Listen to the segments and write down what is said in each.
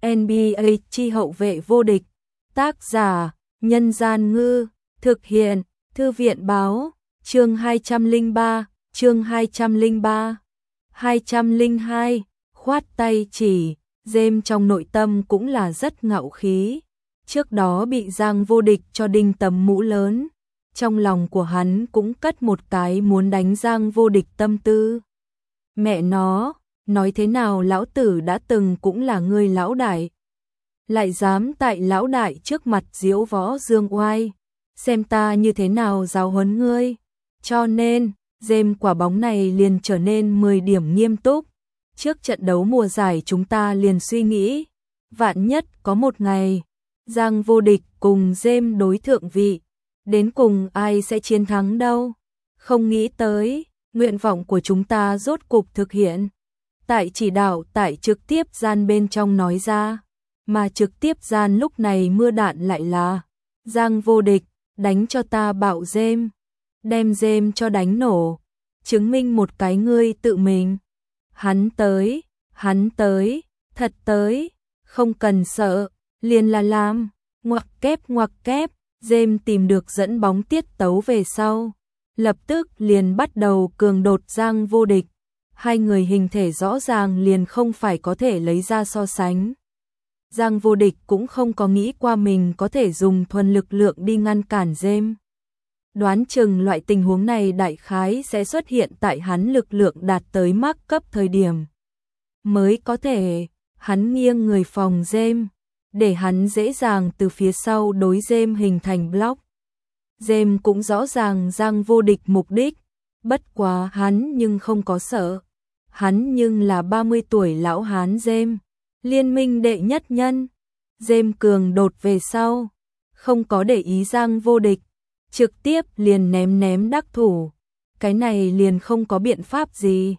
NBA chi hậu vệ vô địch. Tác giả: Nhân Gian Ngư. Thực hiện: Thư viện Báo. Chương 203, chương 203. 202, khoát tay chỉ. James trong nội tâm cũng là rất ngạo khí. Trước đó bị Giang Vô Địch cho đinh tấm mũ lớn, trong lòng của hắn cũng cất một cái muốn đánh Giang Vô Địch tâm tư. Mẹ nó, nói thế nào lão tử đã từng cũng là người lão đại, lại dám tại lão đại trước mặt diễu võ dương oai, xem ta như thế nào giáo huấn ngươi. Cho nên, James quả bóng này liền trở nên 10 điểm nghiêm túc. Trước trận đấu mùa giải chúng ta liền suy nghĩ, vạn nhất có một ngày Giang Vô Địch cùng James đối thượng vị, đến cùng ai sẽ chiến thắng đâu. Không nghĩ tới, nguyện vọng của chúng ta rốt cục thực hiện. Tại chỉ đạo tại trực tiếp gian bên trong nói ra, mà trực tiếp gian lúc này mưa đạn lại là: Giang Vô Địch, đánh cho ta bạo James, đem James cho đánh nổ, chứng minh một cái ngươi tự mình. Hắn tới, thật tới, không cần sợ, liền là làm, ngoặc kép, James tìm được dẫn bóng tiết tấu về sau, lập tức liền bắt đầu cường đột Giang Vô Địch. Hai người hình thể rõ ràng liền không phải có thể lấy ra so sánh. Giang Vô Địch cũng không có nghĩ qua mình có thể dùng thuần lực lượng đi ngăn cản James. Đoán chừng loại tình huống này đại khái sẽ xuất hiện tại hắn lực lượng đạt tới max cấp thời điểm. Mới có thể, hắn nghiêng người phòng James, để hắn dễ dàng từ phía sau đối James hình thành block. James cũng rõ ràng Giang Vô Địch mục đích, bất quá hắn nhưng không có sợ. Hắn nhưng là 30 tuổi lão hán James, liên minh đệ nhất nhân. James cường đột về sau, không có để ý Giang Vô Địch, trực tiếp liền ném đắc thủ. Cái này liền không có biện pháp gì,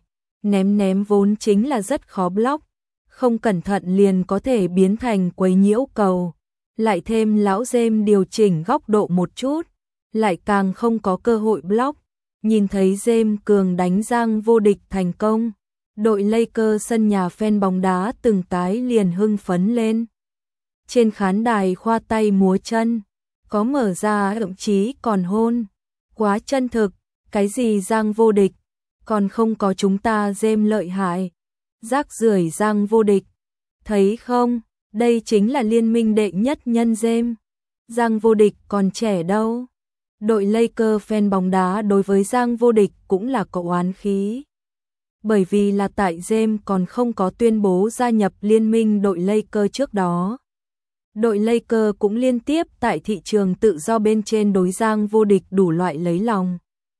ném vốn chính là rất khó block, không cẩn thận liền có thể biến thành quấy nhiễu cầu. Lại thêm lão James điều chỉnh góc độ một chút, lại càng không có cơ hội block. Nhìn thấy James cường đánh Giang Vô Địch thành công, đội Lakers sân nhà fan bóng đá từng cái liền hưng phấn lên. Trên khán đài khoa tay múa chân, có mở ra thậm chí còn hôn. Quá chân thực, cái gì Giang Vô Địch, còn không có chúng ta James lợi hại. Rác rưởi Giang Vô Địch, thấy không, đây chính là liên minh đệ nhất nhân James. Giang Vô Địch còn trẻ đâu. Đội Lakers fan bóng đá đối với Giang Vô Địch cũng là có oán khí. Bởi vì là tại James còn không có tuyên bố gia nhập liên minh đội Lakers trước đó. Đội Lakers cũng liên tiếp tại thị trường tự do bên trên đối Giang Vô Địch đủ loại lấy lòng.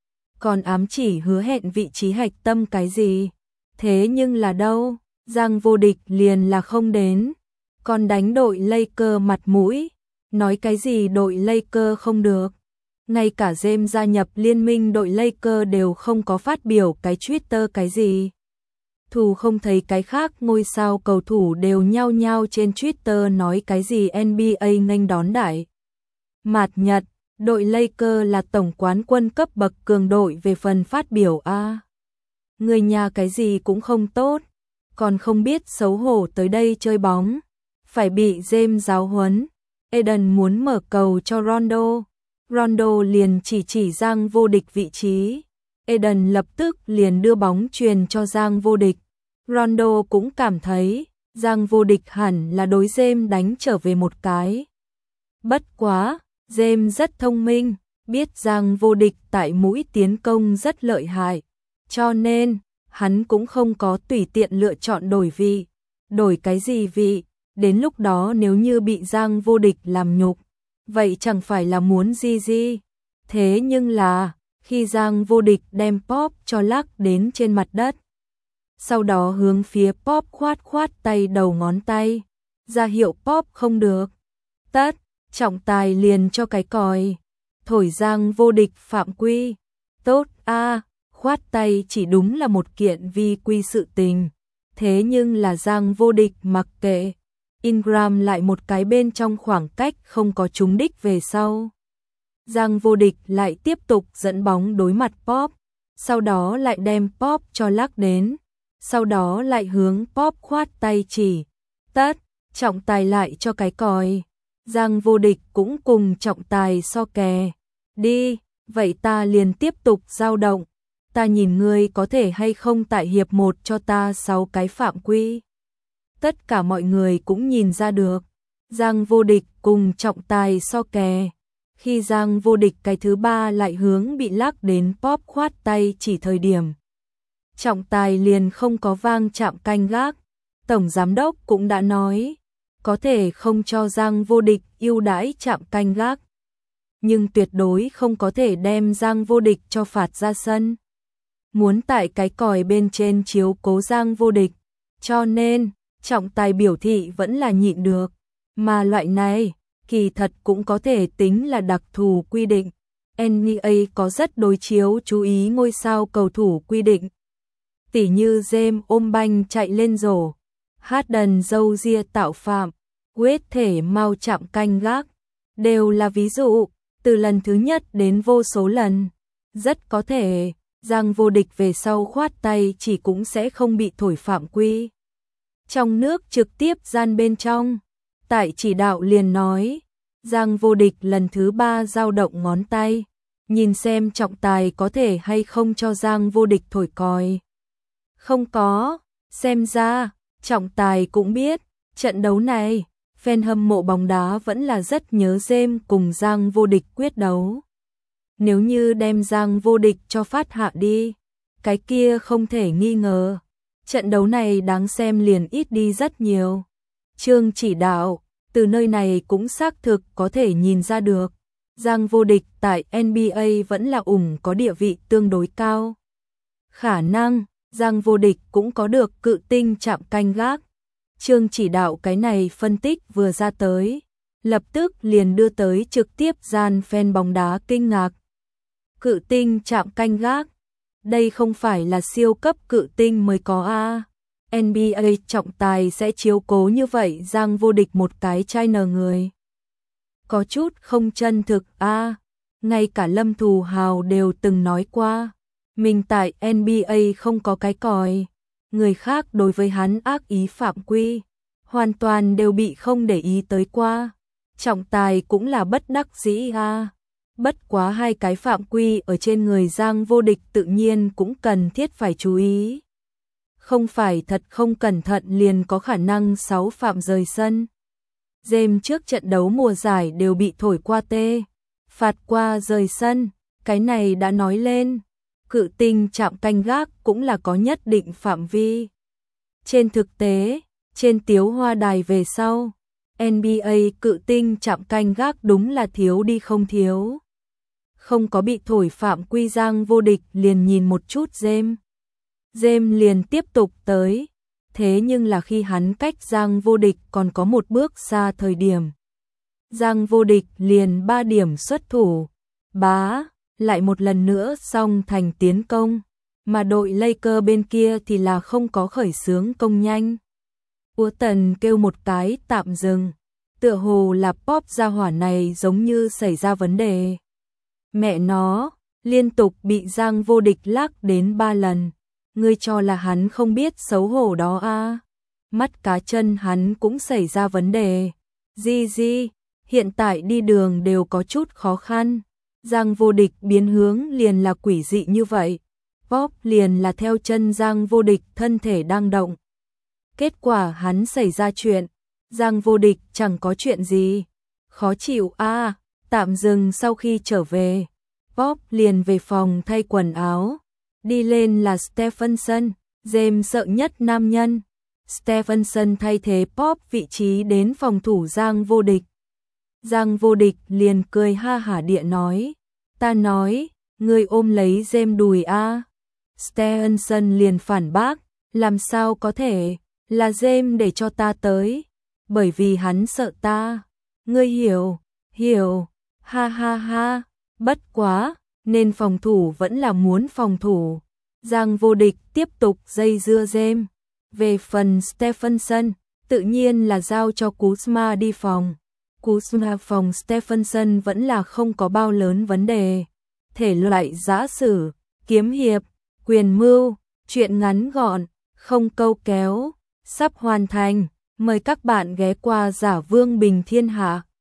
Còn ám chỉ hứa hẹn vị trí hạch tâm cái gì. Thế nhưng là đâu, Giang Vô Địch liền là không đến. Còn đánh đội Lakers mặt mũi, nói cái gì đội Lakers không được. Ngay cả James gia nhập liên minh đội Lakers đều không có phát biểu cái Twitter cái gì. Thủ không thấy cái khác ngôi sao cầu thủ đều nhao nhao trên Twitter nói cái gì NBA nghênh đón đại mạt Nhật, đội Lakers là tổng quán quân cấp bậc cường đội về phần phát biểu a. Người nhà cái gì cũng không tốt, còn không biết xấu hổ tới đây chơi bóng, phải bị James giáo huấn. Eden muốn mở cầu cho Rondo liền chỉ Giang Vô Địch vị trí. Eden lập tức liền đưa bóng truyền cho Giang Vô Địch. Rondo cũng cảm thấy Giang Vô Địch hẳn là đối James đánh trở về một cái. Bất quá, James rất thông minh, biết Giang Vô Địch tại mũi tiến công rất lợi hại, cho nên hắn cũng không có tùy tiện lựa chọn đổi vị. Đổi cái gì vị, đến lúc đó nếu như bị Giang Vô Địch làm nhục, vậy chẳng phải là muốn gì. Thế nhưng là, khi Giang Vô Địch đem Pop cho lắc đến trên mặt đất, sau đó hướng phía Pop khoát tay đầu ngón tay, ra hiệu Pop không được. Tất, trọng tài liền cho cái còi, thổi Giang Vô Địch phạm quy. Tốt a, khoát tay chỉ đúng là một kiện vi quy sự tình. Thế nhưng là Giang Vô Địch mặc kệ. Ingram lại một cái bên trong khoảng cách không có trúng đích về sau. Giang Vô Địch lại tiếp tục dẫn bóng đối mặt Pop, sau đó lại đem Pop cho lắc đến, sau đó lại hướng Pop khoát tay chỉ. Tất, trọng tài lại cho cái còi. Giang Vô Địch cũng cùng trọng tài so kè. Đi, vậy ta liền tiếp tục dao động. Ta nhìn ngươi có thể hay không tại hiệp 1 cho ta 6 cái phạm quy. Tất cả mọi người cũng nhìn ra được. Giang Vô Địch cùng trọng tài so kè. Khi Giang Vô Địch cái thứ 3 lại hướng bị lắc đến Pop khoát tay chỉ thời điểm. Trọng tài liền không có vang chạm canh gác. Tổng giám đốc cũng đã nói, có thể không cho Giang Vô Địch ưu đãi chạm canh gác, nhưng tuyệt đối không có thể đem Giang Vô Địch cho phạt ra sân. Muốn tại cái còi bên trên chiếu cố Giang Vô Địch, cho nên trọng tài biểu thị vẫn là nhịn được, mà loại này kỳ thật cũng có thể tính là đặc thù quy định. NBA có rất đối chiếu chú ý ngôi sao cầu thủ quy định. Tỉ như James ôm banh chạy lên rổ, Harden dâu ria tạo phạm, Wade thể mau chạm canh gác, đều là ví dụ, từ lần thứ nhất đến vô số lần. Rất có thể, Giang Vô Địch về sau khoát tay chỉ cũng sẽ không bị thổi phạm quy. Trong nước trực tiếp gian bên trong, tại chỉ đạo liền nói, Giang Vô Địch lần thứ 3 dao động ngón tay, nhìn xem trọng tài có thể hay không cho Giang Vô Địch thổi còi. Không có, xem ra, trọng tài cũng biết, trận đấu này, fan hâm mộ bóng đá vẫn là rất nhớ James cùng Giang Vô Địch quyết đấu. Nếu như đem Giang Vô Địch cho phát hạ đi, cái kia không thể nghi ngờ, trận đấu này đáng xem liền ít đi rất nhiều. Chương chỉ đạo, từ nơi này cũng xác thực có thể nhìn ra được, Giang Vô Địch tại NBA vẫn là có địa vị tương đối cao. Khả năng, Giang Vô Địch cũng có được cự tinh chạm canh gác. Chương chỉ đạo cái này phân tích vừa ra tới, lập tức liền đưa tới trực tiếp gian fan bóng đá kinh ngạc. Cự tinh chạm canh gác, đây không phải là siêu cấp cự tinh mới có a. NBA trọng tài sẽ chiếu cố như vậy Giang Vô Địch một cái trai nờ người. Có chút không chân thực a. Ngay cả Lâm Thù Hào đều từng nói qua, mình tại NBA không có cái còi, người khác đối với hắn ác ý phạm quy, hoàn toàn đều bị không để ý tới qua. Trọng tài cũng là bất đắc dĩ a. Bất quá 2 cái phạm quy ở trên người Giang Vô Địch tự nhiên cũng cần thiết phải chú ý. Không phải thật không cẩn thận liền có khả năng 6 phạm rời sân. James trước trận đấu mùa giải đều bị thổi qua tê, phạt qua rời sân, cái này đã nói lên. Cự tinh chạm canh gác cũng là có nhất định phạm vi. Trên thực tế, trên tiếu hoa đài về sau, NBA cự tinh chạm canh gác đúng là thiếu đi không thiếu. Không có bị thổi phạm quy Giang Vô Địch liền nhìn một chút James. James liền tiếp tục tới, thế nhưng là khi hắn cách Giang Vô Địch còn có một bước xa thời điểm. Giang Vô Địch liền 3 điểm xuất thủ, bá, lại một lần nữa xong thành tiến công, mà đội Lakers bên kia thì là không có khởi xướng công nhanh. Ua Tần kêu một cái tạm dừng, tựa hồ là Pop gia hỏa này giống như xảy ra vấn đề. Mẹ nó, liên tục bị Giang Vô Địch lắc đến 3 lần, ngươi cho là hắn không biết xấu hổ đó a? Mắt cá chân hắn cũng xảy ra vấn đề. Di, hiện tại đi đường đều có chút khó khăn. Giang Vô Địch biến hướng liền là quỷ dị như vậy. Pop liền là theo chân Giang Vô Địch thân thể đang động. Kết quả hắn xảy ra chuyện, Giang Vô Địch chẳng có chuyện gì. Khó chịu a. Tạm dừng sau khi trở về, Pop liền về phòng thay quần áo. Đi lên là Stephenson, James sợ nhất nam nhân. Stephenson thay thế Pop vị trí đến phòng thủ Giang Vô Địch. Giang Vô Địch liền cười ha hả địa nói, ta nói, ngươi ôm lấy James đùi a. Stephenson liền phản bác, làm sao có thể, là James để cho ta tới, bởi vì hắn sợ ta. Ngươi hiểu, ha ha ha, bất quá, nên phòng thủ vẫn là muốn phòng thủ. Giang Vô Địch tiếp tục dây dưa James. Về phần Stephenson, tự nhiên là giao cho Kuzma đi phòng. Kuzma phòng Stephenson vẫn là không có bao lớn vấn đề. Thể loại giã sử, kiếm hiệp, quyền mưu, chuyện ngắn gọn, không câu kéo, sắp hoàn thành. Mời các bạn ghé qua Giả Vương Bình Thiên Hạ.